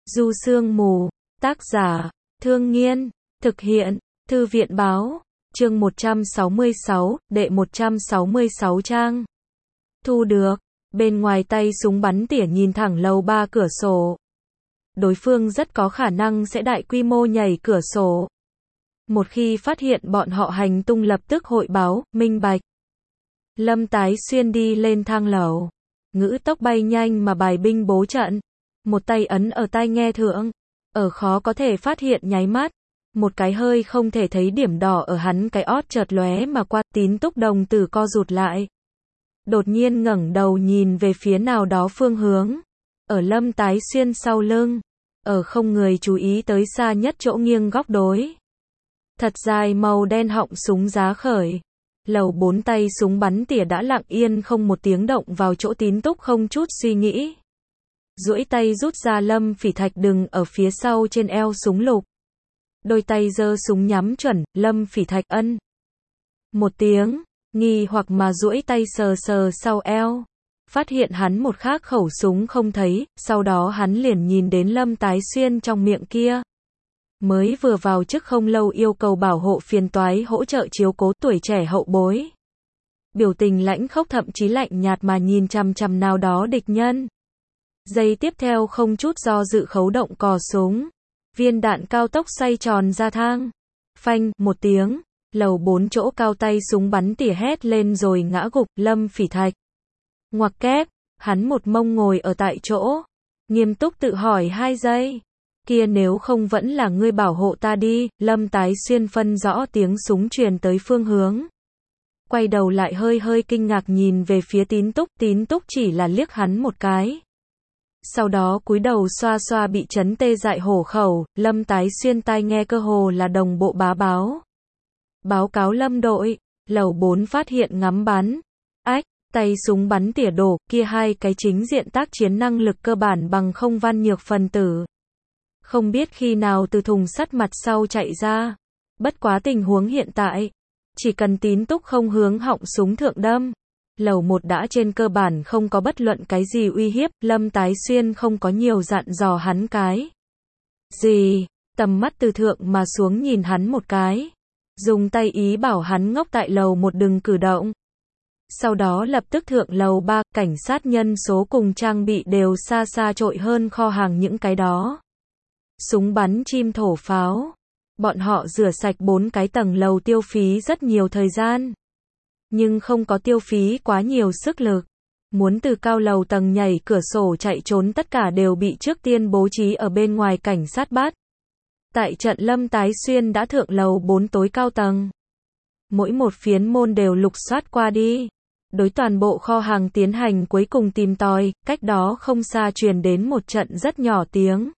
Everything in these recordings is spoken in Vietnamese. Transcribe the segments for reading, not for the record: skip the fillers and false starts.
Du Sương Mù, tác giả, Thương Nghiên, thực hiện, Thư viện báo, chương 166, đệ 166 trang. Thu được, bên ngoài tay súng bắn tỉa nhìn thẳng lầu 3 cửa sổ. Đối phương rất có khả năng sẽ đại quy mô nhảy cửa sổ. Một khi phát hiện bọn họ hành tung lập tức hội báo, minh bạch. Lâm Tái Xuyên đi lên thang lầu. Ngữ tốc bay nhanh mà bài binh bố trận. Một tay ấn ở tai nghe thượng. Ở khó có thể phát hiện nháy mắt. Một cái hơi không thể thấy điểm đỏ ở hắn cái ót chợt lóe mà qua. Tín Túc đồng tử co rụt lại. Đột nhiên ngẩng đầu nhìn về phía nào đó phương hướng. Ở Lâm Tái Xuyên sau lưng. Ở không người chú ý tới xa nhất chỗ nghiêng góc đối. Thật dài màu đen họng súng giá khởi. Lầu 4 tay súng bắn tỉa đã lặng yên không một tiếng động vào chỗ Tín Túc không chút suy nghĩ. Duỗi tay rút ra Lâm Phỉ Thạch đừng ở phía sau trên eo súng lục. Đôi tay giơ súng nhắm chuẩn, Lâm Phỉ Thạch ân. Một tiếng, nghi hoặc mà duỗi tay sờ sờ sau eo. Phát hiện hắn một khác khẩu súng không thấy, sau đó hắn liền nhìn đến Lâm Tái Xuyên trong miệng kia. Mới vừa vào chức không lâu yêu cầu bảo hộ phiền toái hỗ trợ chiếu cố tuổi trẻ hậu bối. Biểu tình lãnh khốc thậm chí lạnh nhạt mà nhìn chằm chằm nào đó địch nhân. Giây tiếp theo không chút do dự khấu động cò súng. Viên đạn cao tốc xoay tròn ra thang. Phanh, một tiếng. Lầu 4 chỗ cao tay súng bắn tỉa hét lên rồi ngã gục Lâm Phỉ Thạch. Ngoặc kép, hắn một mông ngồi ở tại chỗ. Nghiêm túc tự hỏi 2 giây. Kia nếu không vẫn là ngươi bảo hộ ta đi, Lâm Tái Xuyên phân rõ tiếng súng truyền tới phương hướng. Quay đầu lại hơi kinh ngạc nhìn về phía Tín Túc chỉ là liếc hắn một cái. Sau đó cúi đầu xoa xoa bị chấn tê dại hổ khẩu, Lâm Tái Xuyên tai nghe cơ hồ là đồng bộ bá báo. Báo cáo Lâm đội, lầu 4 phát hiện ngắm bắn. Ách, tay súng bắn tỉa đổ, kia 2 cái chính diện tác chiến năng lực cơ bản bằng không văn nhược phần tử. Không biết khi nào từ thùng sắt mặt sau chạy ra. Bất quá tình huống hiện tại. Chỉ cần Tín Túc không hướng họng súng thượng đâm. Lầu 1 đã trên cơ bản không có bất luận cái gì uy hiếp. Lâm Tái Xuyên không có nhiều dặn dò hắn cái gì. Tầm mắt từ thượng mà xuống nhìn hắn một cái. Dùng tay ý bảo hắn ngốc tại lầu 1 đừng cử động. Sau đó lập tức thượng lầu 3. Cảnh sát nhân số cùng trang bị đều xa xa trội hơn kho hàng những cái đó. Súng bắn chim thổ pháo. Bọn họ rửa sạch 4 cái tầng lầu tiêu phí rất nhiều thời gian. Nhưng không có tiêu phí quá nhiều sức lực. Muốn từ cao lầu tầng nhảy cửa sổ chạy trốn tất cả đều bị trước tiên bố trí ở bên ngoài cảnh sát bắt. Tại trận Lâm Tái Xuyên đã thượng lầu 4 tối cao tầng. Mỗi một phiến môn đều lục soát qua đi. Đối toàn bộ kho hàng tiến hành cuối cùng tìm tòi, cách đó không xa truyền đến một trận rất nhỏ tiếng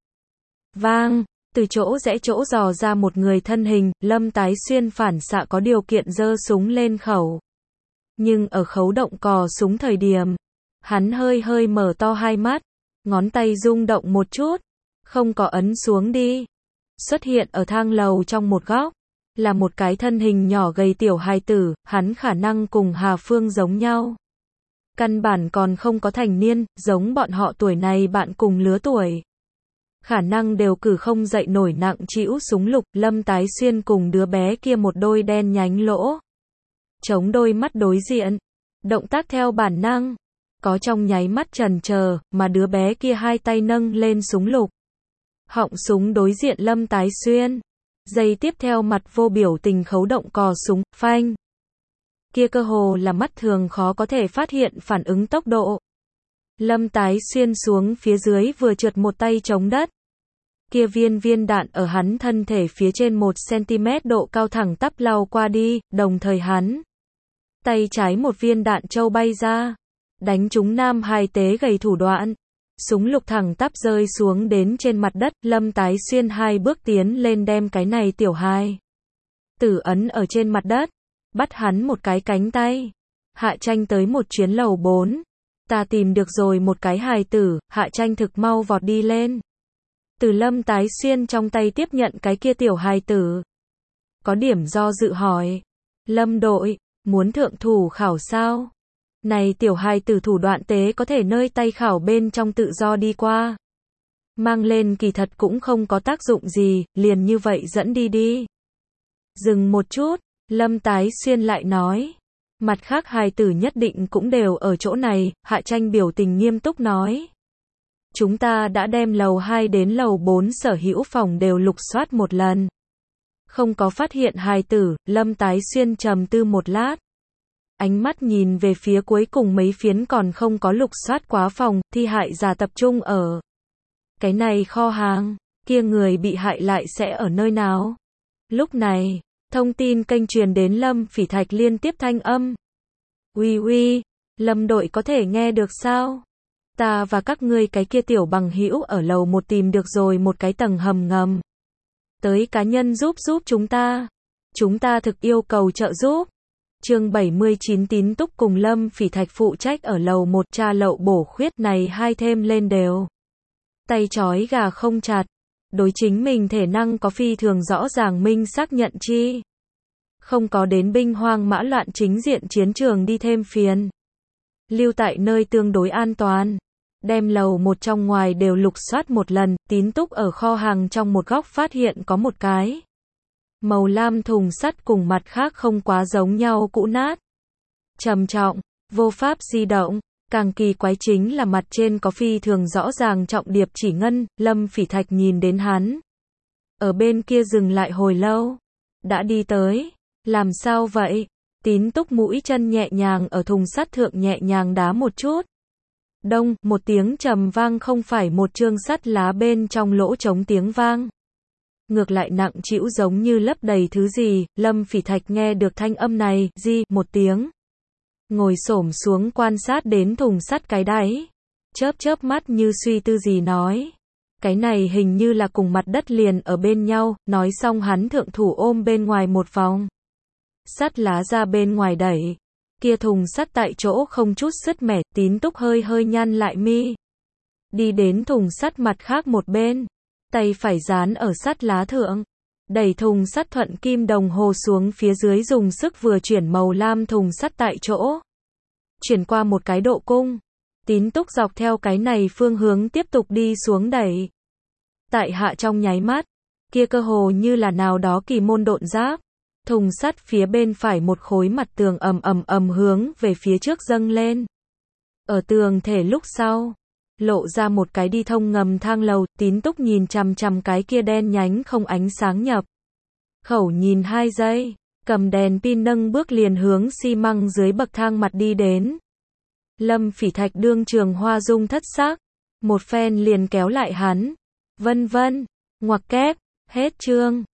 vang, từ chỗ rẽ chỗ dò ra một người thân hình, Lâm Tái Xuyên phản xạ có điều kiện giơ súng lên khẩu. Nhưng ở khấu động cò súng thời điểm, hắn hơi mở to 2 mắt, ngón tay rung động một chút, không có ấn xuống đi. Xuất hiện ở thang lầu trong một góc, là một cái thân hình nhỏ gầy tiểu hài tử, hắn khả năng cùng Hà Phương giống nhau. Căn bản còn không có thành niên, giống bọn họ tuổi này bạn cùng lứa tuổi. Khả năng đều cử không dậy nổi nặng trĩu súng lục, Lâm Tái Xuyên cùng đứa bé kia một đôi đen nhánh lỗ. Chống đôi mắt đối diện. Động tác theo bản năng. Có trong nháy mắt chần chờ, mà đứa bé kia 2 tay nâng lên súng lục. Họng súng đối diện Lâm Tái Xuyên. Giây tiếp theo mặt vô biểu tình khấu động cò súng, phanh. Kia cơ hồ là mắt thường khó có thể phát hiện phản ứng tốc độ. Lâm Tái Xuyên xuống phía dưới vừa trượt một tay chống đất. Kia viên đạn ở hắn thân thể phía trên 1 cm độ cao thẳng tắp lao qua đi, đồng thời hắn. Tay trái một viên đạn châu bay ra. Đánh trúng nam hài tế gầy thủ đoạn. Súng lục thẳng tắp rơi xuống đến trên mặt đất, Lâm Tái Xuyên 2 bước tiến lên đem cái này tiểu hài tử ấn ở trên mặt đất. Bắt hắn một cái cánh tay. Hạ Tranh tới một chuyến lầu 4. Ta tìm được rồi một cái hài tử, Hạ Tranh thực mau vọt đi lên. Từ Lâm Tái Xuyên trong tay tiếp nhận cái kia tiểu hài tử. Có điểm do dự hỏi. Lâm đội, muốn thượng thủ khảo sao? Này tiểu hài tử thủ đoạn tế có thể nơi tay khảo bên trong tự do đi qua. Mang lên kỳ thật cũng không có tác dụng gì, liền như vậy dẫn đi đi. Dừng một chút, Lâm Tái Xuyên lại nói. Mặt khác hài tử nhất định cũng đều ở chỗ này, Hạ Tranh biểu tình nghiêm túc nói. Chúng ta đã đem lầu 2 đến lầu 4 sở hữu phòng đều lục soát một lần. Không có phát hiện hài tử, Lâm Tái Xuyên trầm tư một lát. Ánh mắt nhìn về phía cuối cùng mấy phiến còn không có lục soát quá phòng, thi hại giả tập trung ở. Cái này kho hàng, kia người bị hại lại sẽ ở nơi nào? Lúc này, thông tin kênh truyền đến Lâm Phỉ Thạch liên tiếp thanh âm. Uy uy, Lâm đội có thể nghe được sao? Ta và các ngươi cái kia tiểu bằng hữu ở lầu 1 tìm được rồi một cái tầng hầm ngầm. Tới cá nhân giúp chúng ta. Chúng ta thực yêu cầu trợ giúp. Chương 79 Tín Túc cùng Lâm Phỉ Thạch phụ trách ở lầu 1 tra lậu bổ khuyết này hai thêm lên đều. Tay trói gà không chặt. Đối chính mình thể năng có phi thường rõ ràng minh xác nhận chi. Không có đến binh hoang mã loạn chính diện chiến trường đi thêm phiền. Lưu tại nơi tương đối an toàn. Đem lầu 1 trong ngoài đều lục soát một lần, Tín Túc ở kho hàng trong một góc phát hiện có một cái màu lam thùng sắt cùng mặt khác không quá giống nhau cũ nát. Trầm trọng, vô pháp di động, càng kỳ quái chính là mặt trên có phi thường rõ ràng trọng điệp chỉ ngân, Lâm Phỉ Thạch nhìn đến hắn. Ở bên kia dừng lại hồi lâu. Đã đi tới. Làm sao vậy? Tín Túc mũi chân nhẹ nhàng ở thùng sắt thượng nhẹ nhàng đá một chút. Đông, một tiếng trầm vang không phải một chương sắt lá bên trong lỗ trống tiếng vang. Ngược lại nặng trĩu giống như lấp đầy thứ gì, Lâm Phỉ Thạch nghe được thanh âm này, di, một tiếng. Ngồi xổm xuống quan sát đến thùng sắt cái đáy. Chớp mắt như suy tư gì nói. Cái này hình như là cùng mặt đất liền ở bên nhau, nói xong hắn thượng thủ ôm bên ngoài một vòng. Sắt lá ra bên ngoài đẩy. Kia thùng sắt tại chỗ không chút sứt mẻ, Tín Túc hơi hơi nhăn lại mi. Đi đến thùng sắt mặt khác một bên. Tay phải dán ở sắt lá thượng. Đẩy thùng sắt thuận kim đồng hồ xuống phía dưới dùng sức vừa chuyển màu lam thùng sắt tại chỗ. Chuyển qua một cái độ cung. Tín Túc dọc theo cái này phương hướng tiếp tục đi xuống đẩy. Tại hạ trong nháy mắt. Kia cơ hồ như là nào đó kỳ môn độn giáp. Thùng sắt phía bên phải một khối mặt tường ầm hướng về phía trước dâng lên. Ở tường thể lúc sau, lộ ra một cái đi thông ngầm thang lầu, Tín Túc nhìn chằm chằm cái kia đen nhánh không ánh sáng nhập. Khẩu nhìn 2 giây, cầm đèn pin nâng bước liền hướng xi măng dưới bậc thang mặt đi đến. Lâm Phỉ Thạch đương trường hoa dung thất sắc, một phen liền kéo lại hắn. Vân, ngoặc kép, hết chương.